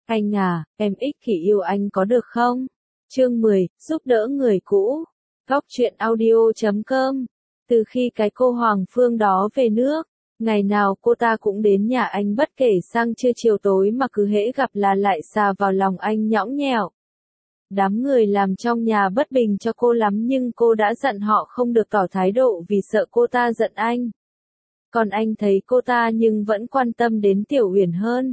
Anh à, em ích kỷ yêu anh có được không? Chương 10, giúp đỡ người cũ. Góc truyện audio.com. Từ khi cái cô Hoàng Phương đó về nước, ngày nào cô ta cũng đến nhà anh bất kể sang trưa chiều tối mà cứ hễ gặp là lại xà vào lòng anh nhõng nhẽo. Đám người làm trong nhà bất bình cho cô lắm nhưng cô đã dặn họ không được tỏ thái độ vì sợ cô ta giận anh. Còn anh thấy cô ta nhưng vẫn quan tâm đến Tiểu Uyển hơn.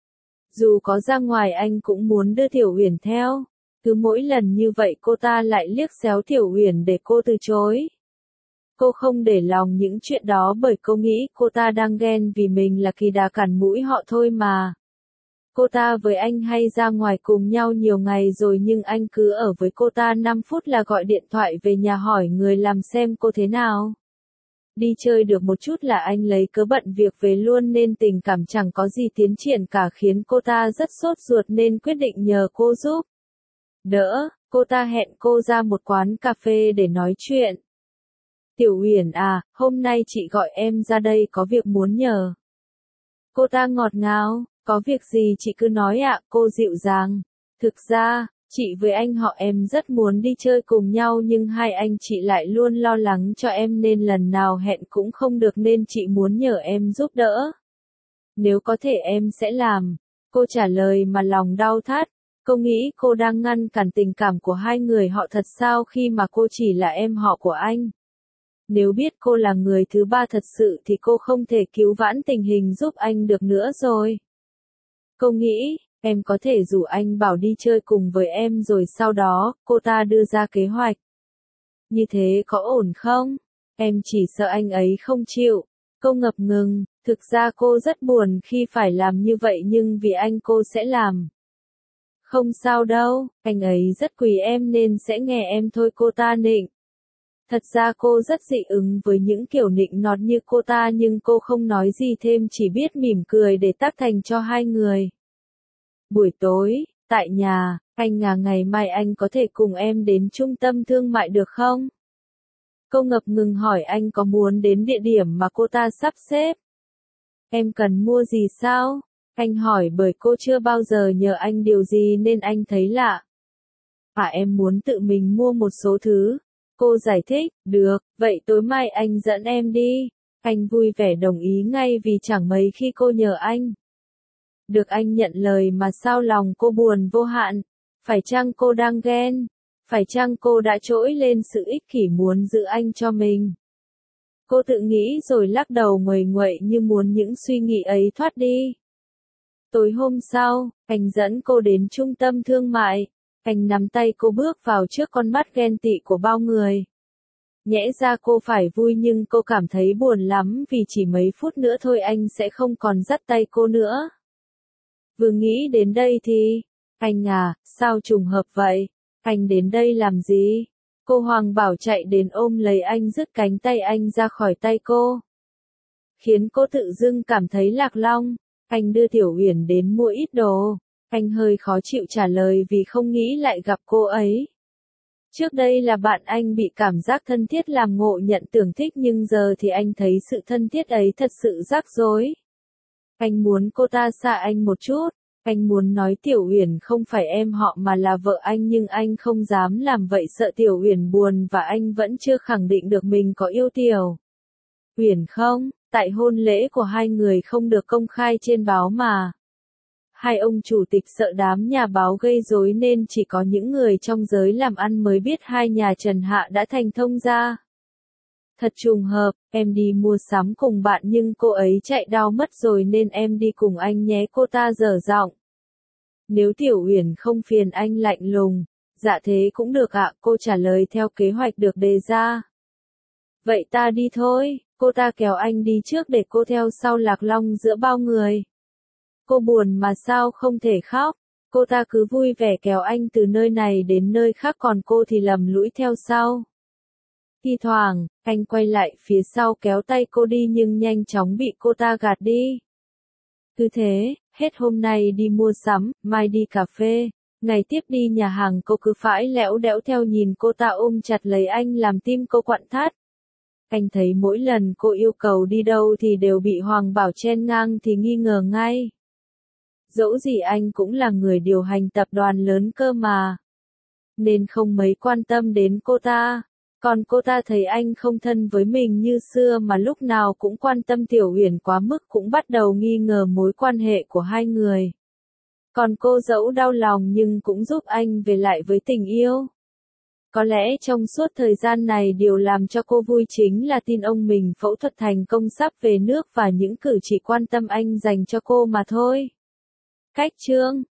Dù có ra ngoài anh cũng muốn đưa Tiểu Uyển theo. Cứ mỗi lần như vậy cô ta lại liếc xéo Tiểu Uyển để cô từ chối. Cô không để lòng những chuyện đó bởi cô nghĩ cô ta đang ghen vì mình là kỳ đà cản mũi họ thôi mà. Cô ta với anh hay ra ngoài cùng nhau nhiều ngày rồi nhưng anh cứ ở với cô ta 5 phút là gọi điện thoại về nhà hỏi người làm xem cô thế nào. Đi chơi được một chút là anh lấy cớ bận việc về luôn nên tình cảm chẳng có gì tiến triển cả khiến cô ta rất sốt ruột nên quyết định nhờ cô giúp đỡ. Cô ta hẹn cô ra một quán cà phê để nói chuyện. Tiểu Uyển à, hôm nay chị gọi em ra đây có việc muốn nhờ. Cô ta ngọt ngào, có việc gì chị cứ nói ạ, cô dịu dàng. Thực ra, chị với anh họ em rất muốn đi chơi cùng nhau nhưng hai anh chị lại luôn lo lắng cho em nên lần nào hẹn cũng không được nên chị muốn nhờ em giúp đỡ. Nếu có thể em sẽ làm. Cô trả lời mà lòng đau thắt. Cô nghĩ cô đang ngăn cản tình cảm của hai người họ thật sao khi mà cô chỉ là em họ của anh. Nếu biết cô là người thứ ba thật sự thì cô không thể cứu vãn tình hình giúp anh được nữa rồi. Cô nghĩ, em có thể rủ anh bảo đi chơi cùng với em rồi sau đó, cô ta đưa ra kế hoạch. Như thế có ổn không? Em chỉ sợ anh ấy không chịu. Cô ngập ngừng, thực ra cô rất buồn khi phải làm như vậy nhưng vì anh cô sẽ làm. Không sao đâu, anh ấy rất quý em nên sẽ nghe em thôi cô ta nịnh. Thật ra cô rất dị ứng với những kiểu nịnh nọt như cô ta nhưng cô không nói gì thêm chỉ biết mỉm cười để tác thành cho hai người. Buổi tối, tại nhà, anh à ngày mai anh có thể cùng em đến trung tâm thương mại được không? Cô ngập ngừng hỏi anh có muốn đến địa điểm mà cô ta sắp xếp. Em cần mua gì sao? Anh hỏi bởi cô chưa bao giờ nhờ anh điều gì nên anh thấy lạ. Em muốn tự mình mua một số thứ. Cô giải thích, được, vậy tối mai anh dẫn em đi. Anh vui vẻ đồng ý ngay vì chẳng mấy khi cô nhờ anh. Được anh nhận lời mà sao lòng cô buồn vô hạn. Phải chăng cô đang ghen? Phải chăng cô đã trỗi lên sự ích kỷ muốn giữ anh cho mình? Cô tự nghĩ rồi lắc đầu nguầy nguậy như muốn những suy nghĩ ấy thoát đi. Tối hôm sau, anh dẫn cô đến trung tâm thương mại. Anh nắm tay cô bước vào trước con mắt ghen tị của bao người. Nhẽ ra cô phải vui nhưng cô cảm thấy buồn lắm vì chỉ mấy phút nữa thôi anh sẽ không còn dắt tay cô nữa. Vừa nghĩ đến đây thì, anh à, sao trùng hợp vậy? Anh đến đây làm gì? Cô Hoàng Bảo chạy đến ôm lấy anh dứt cánh tay anh ra khỏi tay cô. Khiến cô tự dưng cảm thấy lạc long. Anh đưa Tiểu Uyển đến mua ít đồ. Anh hơi khó chịu trả lời vì không nghĩ lại gặp cô ấy. Trước đây là bạn anh bị cảm giác thân thiết làm ngộ nhận tưởng thích nhưng giờ thì anh thấy sự thân thiết ấy thật sự rắc rối. Anh muốn cô ta xa anh một chút. Anh muốn nói Tiểu Uyển không phải em họ mà là vợ anh nhưng anh không dám làm vậy sợ Tiểu Uyển buồn và anh vẫn chưa khẳng định được mình có yêu Tiểu Uyển không. Tại hôn lễ của hai người không được công khai trên báo mà. Hai ông chủ tịch sợ đám nhà báo gây rối nên chỉ có những người trong giới làm ăn mới biết hai nhà Trần Hạ đã thành thông gia. Thật trùng hợp, em đi mua sắm cùng bạn nhưng cô ấy chạy đau mất rồi nên em đi cùng anh nhé cô ta dở giọng. Nếu Tiểu Uyển không phiền anh lạnh lùng, dạ thế cũng được ạ, cô trả lời theo kế hoạch được đề ra. Vậy ta đi thôi, cô ta kéo anh đi trước để cô theo sau lạc long giữa bao người. Cô buồn mà sao không thể khóc, cô ta cứ vui vẻ kéo anh từ nơi này đến nơi khác còn cô thì lầm lũi theo sau. Thi thoảng, anh quay lại phía sau kéo tay cô đi nhưng nhanh chóng bị cô ta gạt đi. Cứ thế, hết hôm nay đi mua sắm, mai đi cà phê, ngày tiếp đi nhà hàng cô cứ phải lẽo đẽo theo nhìn cô ta ôm chặt lấy anh làm tim cô quặn thắt. Anh thấy mỗi lần cô yêu cầu đi đâu thì đều bị Hoàng Bảo chen ngang thì nghi ngờ ngay. Dẫu gì anh cũng là người điều hành tập đoàn lớn cơ mà. Nên không mấy quan tâm đến cô ta. Còn cô ta thấy anh không thân với mình như xưa mà lúc nào cũng quan tâm Tiểu Uyển quá mức cũng bắt đầu nghi ngờ mối quan hệ của hai người. Còn cô dẫu đau lòng nhưng cũng giúp anh về lại với tình yêu. Có lẽ trong suốt thời gian này điều làm cho cô vui chính là tin ông mình phẫu thuật thành công sắp về nước và những cử chỉ quan tâm anh dành cho cô mà thôi. Cách chương